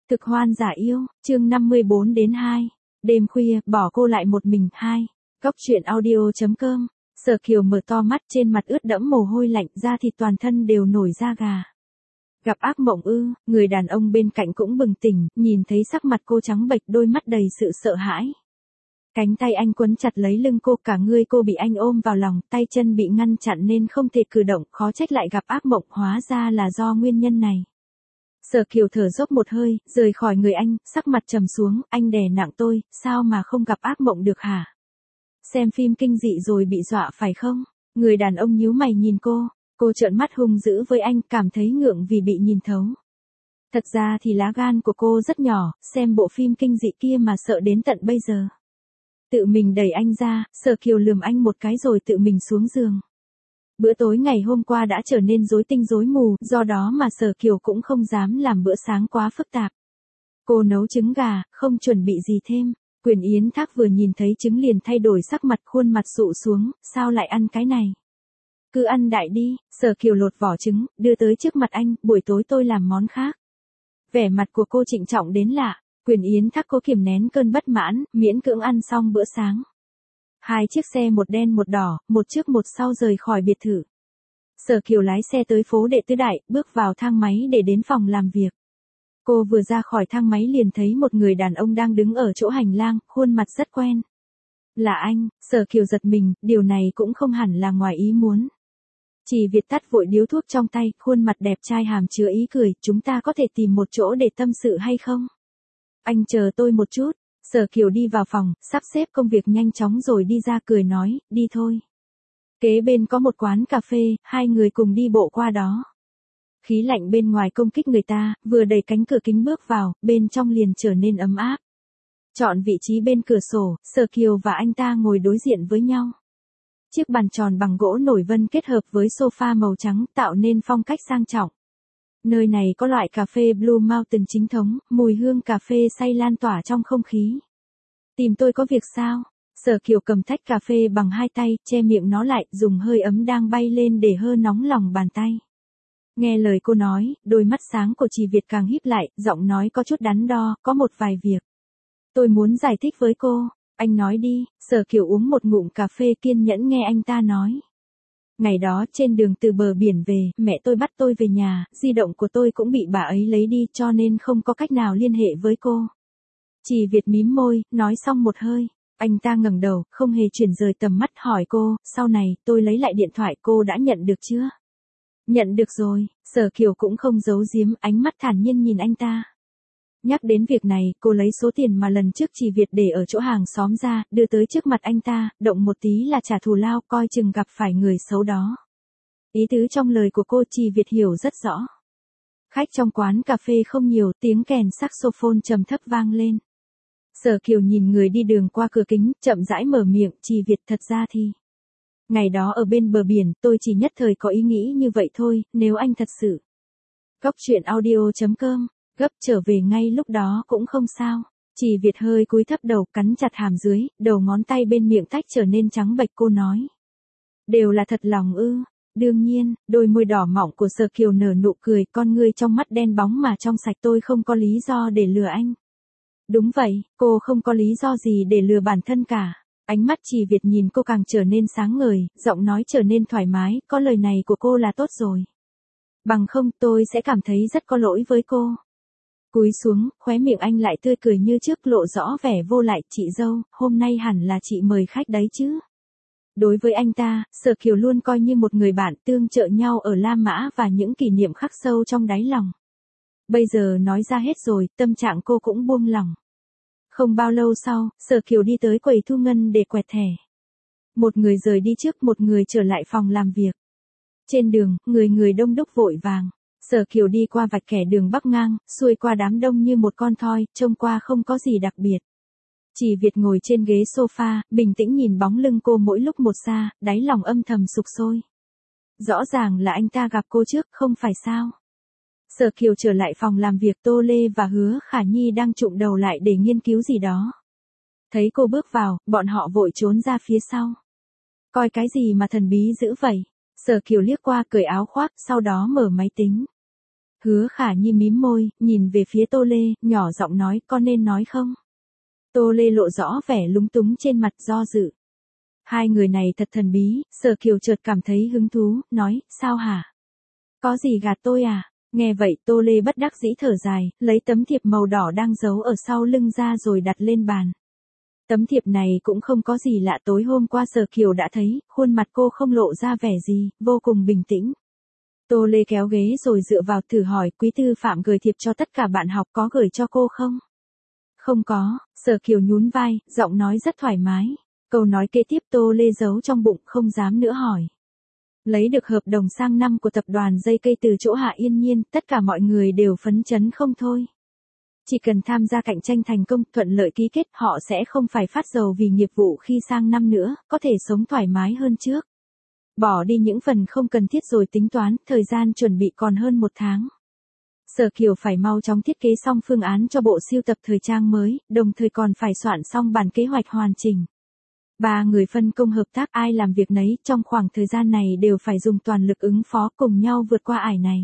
Cực hoan giả yêu, chương 54 đến 2. Đêm khuya, bỏ cô lại một mình, 2. Góc truyện audio.com. Sở Kiều mở to mắt, trên mặt ướt đẫm mồ hôi lạnh, da thịt toàn thân đều nổi da gà. Gặp ác mộng ư? Người đàn ông bên cạnh cũng bừng tỉnh, nhìn thấy sắc mặt cô trắng bệch, đôi mắt đầy sự sợ hãi. Cánh tay anh quấn chặt lấy lưng cô, cả người cô bị anh ôm vào lòng, tay chân bị ngăn chặn nên không thể cử động, khó trách lại gặp ác mộng, hóa ra là do nguyên nhân này. Sở Kiều thở dốc một hơi, rời khỏi người anh, sắc mặt trầm xuống, anh đè nặng tôi, sao mà không gặp ác mộng được hả? Xem phim kinh dị rồi bị dọa phải không? Người đàn ông nhíu mày nhìn cô trợn mắt hung dữ với anh, cảm thấy ngượng vì bị nhìn thấu. Thật ra thì lá gan của cô rất nhỏ, xem bộ phim kinh dị kia mà sợ đến tận bây giờ. Tự mình đẩy anh ra, Sở Kiều lườm anh một cái rồi tự mình xuống giường. Bữa tối ngày hôm qua đã trở nên rối tinh rối mù, do đó mà Sở Kiều cũng không dám làm bữa sáng quá phức tạp. Cô nấu trứng gà, không chuẩn bị gì thêm. Quyền Yến Thác vừa nhìn thấy trứng liền thay đổi sắc mặt, khuôn mặt sụ xuống, sao lại ăn cái này? Cứ ăn đại đi. Sở Kiều lột vỏ trứng, đưa tới trước mặt anh, buổi tối tôi làm món khác. Vẻ mặt của cô trịnh trọng đến lạ. Quyền Yến Thác cố kiềm nén cơn bất mãn, miễn cưỡng ăn xong bữa sáng. Hai chiếc xe một đen một đỏ, một trước một sau rời khỏi biệt thự. Sở Kiều lái xe tới phố Đệ Tứ Đại, bước vào thang máy để đến phòng làm việc. Cô vừa ra khỏi thang máy liền thấy một người đàn ông đang đứng ở chỗ hành lang, khuôn mặt rất quen. Là anh. Sở Kiều giật mình, điều này cũng không hẳn là ngoài ý muốn. Chỉ Việt tắt vội điếu thuốc trong tay, khuôn mặt đẹp trai hàm chứa ý cười, chúng ta có thể tìm một chỗ để tâm sự hay không? Anh chờ tôi một chút. Sở Kiều đi vào phòng, sắp xếp công việc nhanh chóng rồi đi ra, cười nói, đi thôi. Kế bên có một quán cà phê, hai người cùng đi bộ qua đó. Khí lạnh bên ngoài công kích người ta, vừa đẩy cánh cửa kính bước vào, bên trong liền trở nên ấm áp. Chọn vị trí bên cửa sổ, Sở Kiều và anh ta ngồi đối diện với nhau. Chiếc bàn tròn bằng gỗ nổi vân kết hợp với sofa màu trắng tạo nên phong cách sang trọng. Nơi này có loại cà phê Blue Mountain chính thống, mùi hương cà phê xay lan tỏa trong không khí. Tìm tôi có việc sao? Sở Kiều cầm tách cà phê bằng hai tay, che miệng nó lại, dùng hơi ấm đang bay lên để hơ nóng lòng bàn tay. Nghe lời cô nói, đôi mắt sáng của chị Việt càng híp lại, giọng nói có chút đắn đo, có một vài việc. Tôi muốn giải thích với cô. Anh nói đi. Sở Kiều uống một ngụm cà phê kiên nhẫn nghe anh ta nói. Ngày đó trên đường từ bờ biển về, mẹ tôi bắt tôi về nhà, di động của tôi cũng bị bà ấy lấy đi cho nên không có cách nào liên hệ với cô. Chị Việt mím môi, nói xong một hơi. Anh ta ngẩng đầu, không hề chuyển rời tầm mắt hỏi cô, sau này tôi lấy lại điện thoại cô đã nhận được chưa? Nhận được rồi. Sở Kiều cũng không giấu giếm, ánh mắt thản nhiên nhìn anh ta. Nhắc đến việc này, cô lấy số tiền mà lần trước chị Việt để ở chỗ hàng xóm ra, đưa tới trước mặt anh ta, động một tí là trả thù lao, coi chừng gặp phải người xấu đó. Ý tứ trong lời của cô chị Việt hiểu rất rõ. Khách trong quán cà phê không nhiều, tiếng kèn saxophone trầm thấp vang lên. Sở Kiều nhìn người đi đường qua cửa kính, chậm rãi mở miệng, chị Việt thật ra thì. Ngày đó ở bên bờ biển, tôi chỉ nhất thời có ý nghĩ như vậy thôi, nếu anh thật sự. Góc truyện audio.com. Gấp trở về ngay lúc đó cũng không sao. Chị Việt hơi cúi thấp đầu, cắn chặt hàm dưới, đầu ngón tay bên miệng tách trở nên trắng bệch, cô nói. Đều là thật lòng ư? Đương nhiên. Đôi môi đỏ mọng của Sở Kiều nở nụ cười, con ngươi trong mắt đen bóng mà trong sạch, tôi không có lý do để lừa anh. Đúng vậy, cô không có lý do gì để lừa bản thân cả. Ánh mắt chị Việt nhìn cô càng trở nên sáng ngời, giọng nói trở nên thoải mái, có lời này của cô là tốt rồi. Bằng không tôi sẽ cảm thấy rất có lỗi với cô. Cúi xuống, khóe miệng anh lại tươi cười như trước, lộ rõ vẻ vô lại, chị dâu, hôm nay hẳn là chị mời khách đấy chứ. Đối với anh ta, Sở Kiều luôn coi như một người bạn, tương trợ nhau ở La Mã và những kỷ niệm khắc sâu trong đáy lòng. Bây giờ nói ra hết rồi, tâm trạng cô cũng buông lỏng. Không bao lâu sau, Sở Kiều đi tới quầy thu ngân để quẹt thẻ. Một người rời đi trước, một người trở lại phòng làm việc. Trên đường, người đông đúc vội vàng. Sở Kiều đi qua vạch kẻ đường bắc ngang, xuôi qua đám đông như một con thoi, trông qua không có gì đặc biệt. Chị Việt ngồi trên ghế sofa, bình tĩnh nhìn bóng lưng cô mỗi lúc một xa, đáy lòng âm thầm sục sôi. Rõ ràng là anh ta gặp cô trước, không phải sao? Sở Kiều trở lại phòng làm việc, Tô Lê và Hứa Khả Nhi đang chụm đầu lại để nghiên cứu gì đó. Thấy cô bước vào, bọn họ vội trốn ra phía sau. Coi cái gì mà thần bí dữ vậy? Sở Kiều liếc qua, cởi áo khoác, sau đó mở máy tính. Hứa Khả Nhi mím môi, nhìn về phía Tô Lê, nhỏ giọng nói, con nên nói không? Tô Lê lộ rõ vẻ lúng túng trên mặt do dự. Hai người này thật thần bí, Sở Kiều chợt cảm thấy hứng thú, nói, sao hả? Có gì gạt tôi à? Nghe vậy Tô Lê bất đắc dĩ thở dài, lấy tấm thiệp màu đỏ đang giấu ở sau lưng ra rồi đặt lên bàn. Tấm thiệp này cũng không có gì lạ, tối hôm qua Sở Kiều đã thấy, khuôn mặt cô không lộ ra vẻ gì, vô cùng bình tĩnh. Tô Lê kéo ghế rồi dựa vào thử hỏi, quý tư phạm gửi thiệp cho tất cả bạn học, có gửi cho cô không? Không có, Sở Kiều nhún vai, giọng nói rất thoải mái. Câu nói kế tiếp Tô Lê giấu trong bụng, không dám nữa hỏi. Lấy được hợp đồng sang năm của tập đoàn dây cây từ chỗ Hạ Yên Nhiên, tất cả mọi người đều phấn chấn không thôi. Chỉ cần tham gia cạnh tranh thành công, thuận lợi ký kết, họ sẽ không phải phát sầu vì nghiệp vụ khi sang năm nữa, có thể sống thoải mái hơn trước. Bỏ đi những phần không cần thiết rồi tính toán, thời gian chuẩn bị còn hơn 1 tháng. Sở Kiều phải mau chóng thiết kế xong phương án cho bộ sưu tập thời trang mới, đồng thời còn phải soạn xong bản kế hoạch hoàn chỉnh. 3 người phân công hợp tác, ai làm việc nấy, trong khoảng thời gian này đều phải dùng toàn lực ứng phó cùng nhau vượt qua ải này.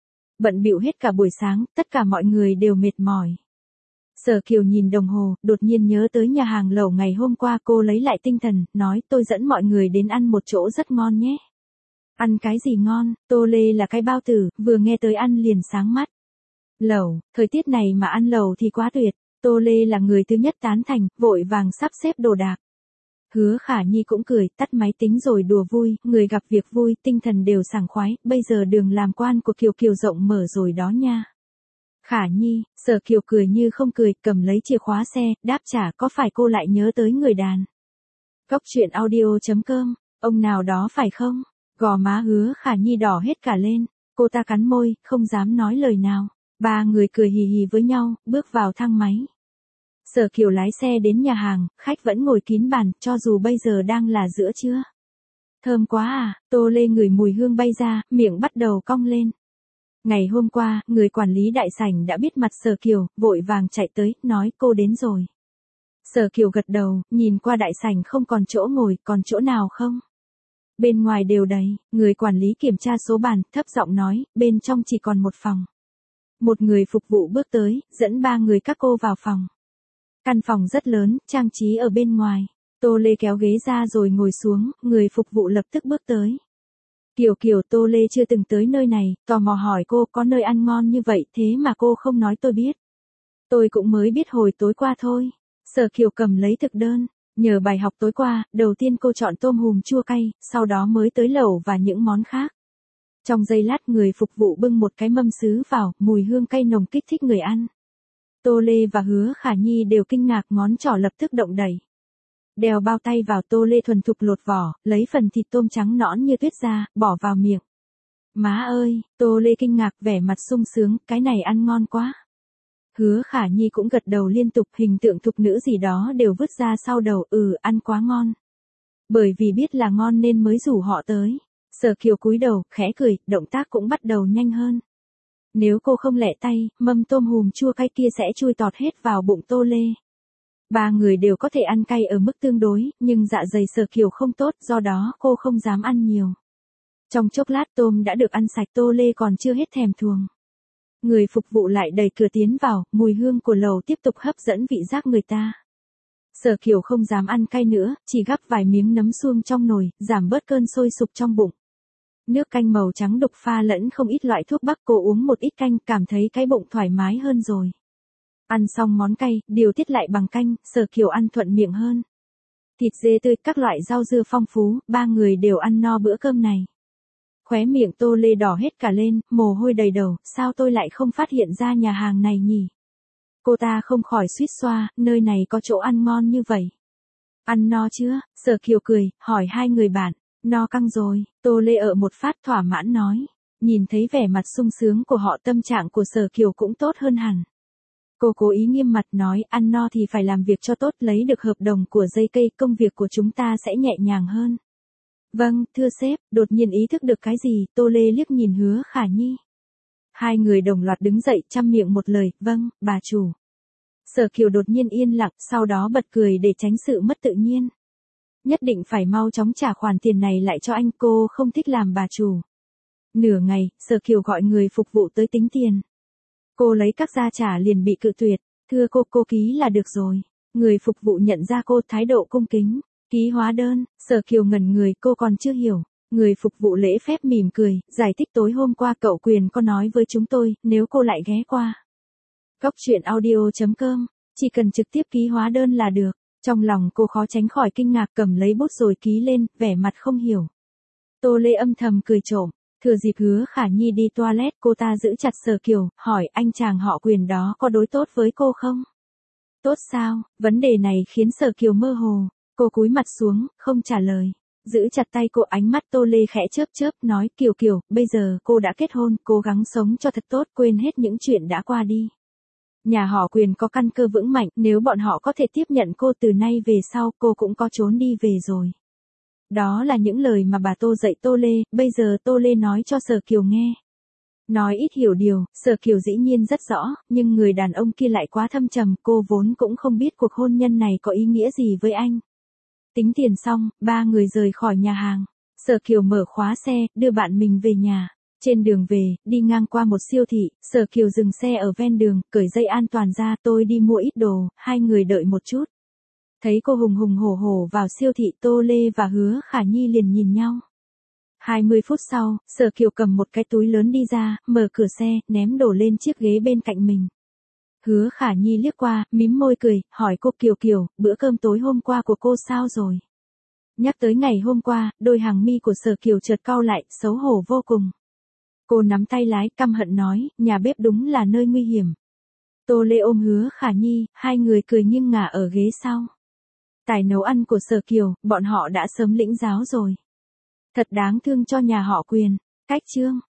Bận bịu hết cả buổi sáng, tất cả mọi người đều mệt mỏi. Sở Kiều nhìn đồng hồ, đột nhiên nhớ tới nhà hàng lẩu ngày hôm qua, cô lấy lại tinh thần, nói, tôi dẫn mọi người đến ăn một chỗ rất ngon nhé. Ăn cái gì ngon? Tô Lê là cái bao tử, vừa nghe tới ăn liền sáng mắt. Lẩu, thời tiết này mà ăn lẩu thì quá tuyệt. Tô Lê là người thứ nhất tán thành, vội vàng sắp xếp đồ đạc. Hứa Khả Nhi cũng cười, tắt máy tính rồi đùa vui, người gặp việc vui, tinh thần đều sảng khoái, bây giờ đường làm quan của Kiều Kiều rộng mở rồi đó nha. Khả Nhi, Sở Kiều cười như không cười, cầm lấy chìa khóa xe, đáp trả, có phải cô lại nhớ tới người đàn? Cóc truyện audio.com, ông nào đó phải không? Gò má Hứa Khả Nhi đỏ hết cả lên, cô ta cắn môi, không dám nói lời nào. 3 người cười hì hì với nhau, bước vào thang máy. Sở Kiều lái xe đến nhà hàng, khách vẫn ngồi kín bàn, cho dù bây giờ đang là giữa trưa. Thơm quá à, Tô Lê ngửi mùi hương bay ra, miệng bắt đầu cong lên. Ngày hôm qua, người quản lý đại sảnh đã biết mặt Sở Kiều, vội vàng chạy tới, nói cô đến rồi. Sở Kiều gật đầu, nhìn qua đại sảnh không còn chỗ ngồi, còn chỗ nào không? Bên ngoài đều đầy, người quản lý kiểm tra số bàn, thấp giọng nói, bên trong chỉ còn một phòng. Một người phục vụ bước tới, dẫn 3 người các cô vào phòng. Căn phòng rất lớn, trang trí ở bên ngoài. Tô Lê kéo ghế ra rồi ngồi xuống, người phục vụ lập tức bước tới. Kiều Kiều, Tô Lê chưa từng tới nơi này, tò mò hỏi cô có nơi ăn ngon như vậy, thế mà cô không nói tôi biết. Tôi cũng mới biết hồi tối qua thôi. Sở Kiều cầm lấy thực đơn, nhờ bài học tối qua, đầu tiên cô chọn tôm hùm chua cay, sau đó mới tới lẩu và những món khác. Trong giây lát người phục vụ bưng một cái mâm sứ vào, mùi hương cay nồng kích thích người ăn. Tô Lê và Hứa Khả Nhi đều kinh ngạc, ngón trỏ lập tức động đẩy. Đeo bao tay vào, Tô Lê thuần thục lột vỏ, lấy phần thịt tôm trắng nõn như tuyết ra, bỏ vào miệng. Má ơi, Tô Lê kinh ngạc, vẻ mặt sung sướng, cái này ăn ngon quá. Hứa Khả Nhi cũng gật đầu liên tục, hình tượng thục nữ gì đó đều vứt ra sau đầu, ăn quá ngon. Bởi vì biết là ngon nên mới rủ họ tới. Sở Kiều cúi đầu, khẽ cười, động tác cũng bắt đầu nhanh hơn. Nếu cô không lẹ tay, mâm tôm hùm chua cay kia sẽ chui tọt hết vào bụng Tô Lê. 3 người đều có thể ăn cay ở mức tương đối, nhưng dạ dày Sở Kiều không tốt, do đó cô không dám ăn nhiều. Trong chốc lát tôm đã được ăn sạch, Tô Lê còn chưa hết thèm thuồng. Người phục vụ lại đẩy cửa tiến vào, mùi hương của lẩu tiếp tục hấp dẫn vị giác người ta. Sở Kiều không dám ăn cay nữa, chỉ gắp vài miếng nấm suông trong nồi, giảm bớt cơn sôi sục trong bụng. Nước canh màu trắng đục pha lẫn không ít loại thuốc bắc, cô uống một ít canh, cảm thấy cái bụng thoải mái hơn rồi. Ăn xong món cay, điều tiết lại bằng canh, Sở Kiều ăn thuận miệng hơn. Thịt dê tươi, các loại rau dưa phong phú, 3 người đều ăn no bữa cơm này. Khóe miệng Tô Lê đỏ hết cả lên, mồ hôi đầy đầu, sao tôi lại không phát hiện ra nhà hàng này nhỉ? Cô ta không khỏi suýt xoa, nơi này có chỗ ăn ngon như vậy. Ăn no chưa? Sở Kiều cười, hỏi 2 người bạn. No căng rồi, Tô Lê ở một phát thỏa mãn nói. Nhìn thấy vẻ mặt sung sướng của họ, tâm trạng của Sở Kiều cũng tốt hơn hẳn. Cô cố ý nghiêm mặt nói, ăn no thì phải làm việc cho tốt, lấy được hợp đồng của dây cây, công việc của chúng ta sẽ nhẹ nhàng hơn. Vâng, thưa sếp, đột nhiên ý thức được cái gì, Tô Lê liếc nhìn Hứa Khả Nhi. 2 người đồng loạt đứng dậy, chăm miệng một lời, vâng, bà chủ. Sở Kiều đột nhiên yên lặng, sau đó bật cười để tránh sự mất tự nhiên. Nhất định phải mau chóng trả khoản tiền này lại cho anh, cô không thích làm bà chủ. Nửa ngày, Sở Kiều gọi người phục vụ tới tính tiền. Cô lấy các gia trả liền bị cự tuyệt, thưa cô ký là được rồi. Người phục vụ nhận ra cô thái độ cung kính, ký hóa đơn, Sở Kiều ngẩn người cô còn chưa hiểu. Người phục vụ lễ phép mỉm cười, giải thích tối hôm qua cậu Quyền có nói với chúng tôi, nếu cô lại ghé qua. Góc truyện audio.com, chỉ cần trực tiếp ký hóa đơn là được. Trong lòng cô khó tránh khỏi kinh ngạc cầm lấy bút rồi ký lên, vẻ mặt không hiểu. Tô Lê âm thầm cười trộm, thừa dịp Hứa Khả Nhi đi toilet cô ta giữ chặt Sở Kiều, hỏi anh chàng họ Quyền đó có đối tốt với cô không? Tốt sao? Vấn đề này khiến Sở Kiều mơ hồ, cô cúi mặt xuống, không trả lời. Giữ chặt tay cô ánh mắt Tô Lê khẽ chớp chớp nói Kiều, bây giờ cô đã kết hôn, cố gắng sống cho thật tốt quên hết những chuyện đã qua đi. Nhà họ Quyền có căn cơ vững mạnh, nếu bọn họ có thể tiếp nhận cô từ nay về sau cô cũng có trốn đi về rồi. Đó là những lời mà bà Tô dạy Tô Lê, bây giờ Tô Lê nói cho Sở Kiều nghe. Nói ít hiểu điều, Sở Kiều dĩ nhiên rất rõ, nhưng người đàn ông kia lại quá thâm trầm, cô vốn cũng không biết cuộc hôn nhân này có ý nghĩa gì với anh. Tính tiền xong, ba người rời khỏi nhà hàng. Sở Kiều mở khóa xe, đưa bạn mình về nhà. Trên đường về, đi ngang qua một siêu thị, Sở Kiều dừng xe ở ven đường, cởi dây an toàn ra, tôi đi mua ít đồ, hai người đợi một chút. Thấy cô hùng hùng hổ hổ vào siêu thị, Tô Lê và Hứa Khả Nhi liền nhìn nhau. 20 phút sau, Sở Kiều cầm một cái túi lớn đi ra, mở cửa xe, ném đồ lên chiếc ghế bên cạnh mình. Hứa Khả Nhi liếc qua, mím môi cười, hỏi cô Kiều, bữa cơm tối hôm qua của cô sao rồi? Nhắc tới ngày hôm qua, đôi hàng mi của Sở Kiều chợt cau lại, xấu hổ vô cùng. Cô nắm tay lái, căm hận nói, nhà bếp đúng là nơi nguy hiểm. Tô Lê ôm Hứa Khả Nhi, hai người cười nghiêng ngả ở ghế sau. Tài nấu ăn của Sở Kiều, bọn họ đã sớm lĩnh giáo rồi. Thật đáng thương cho nhà họ Quyền. Cách chương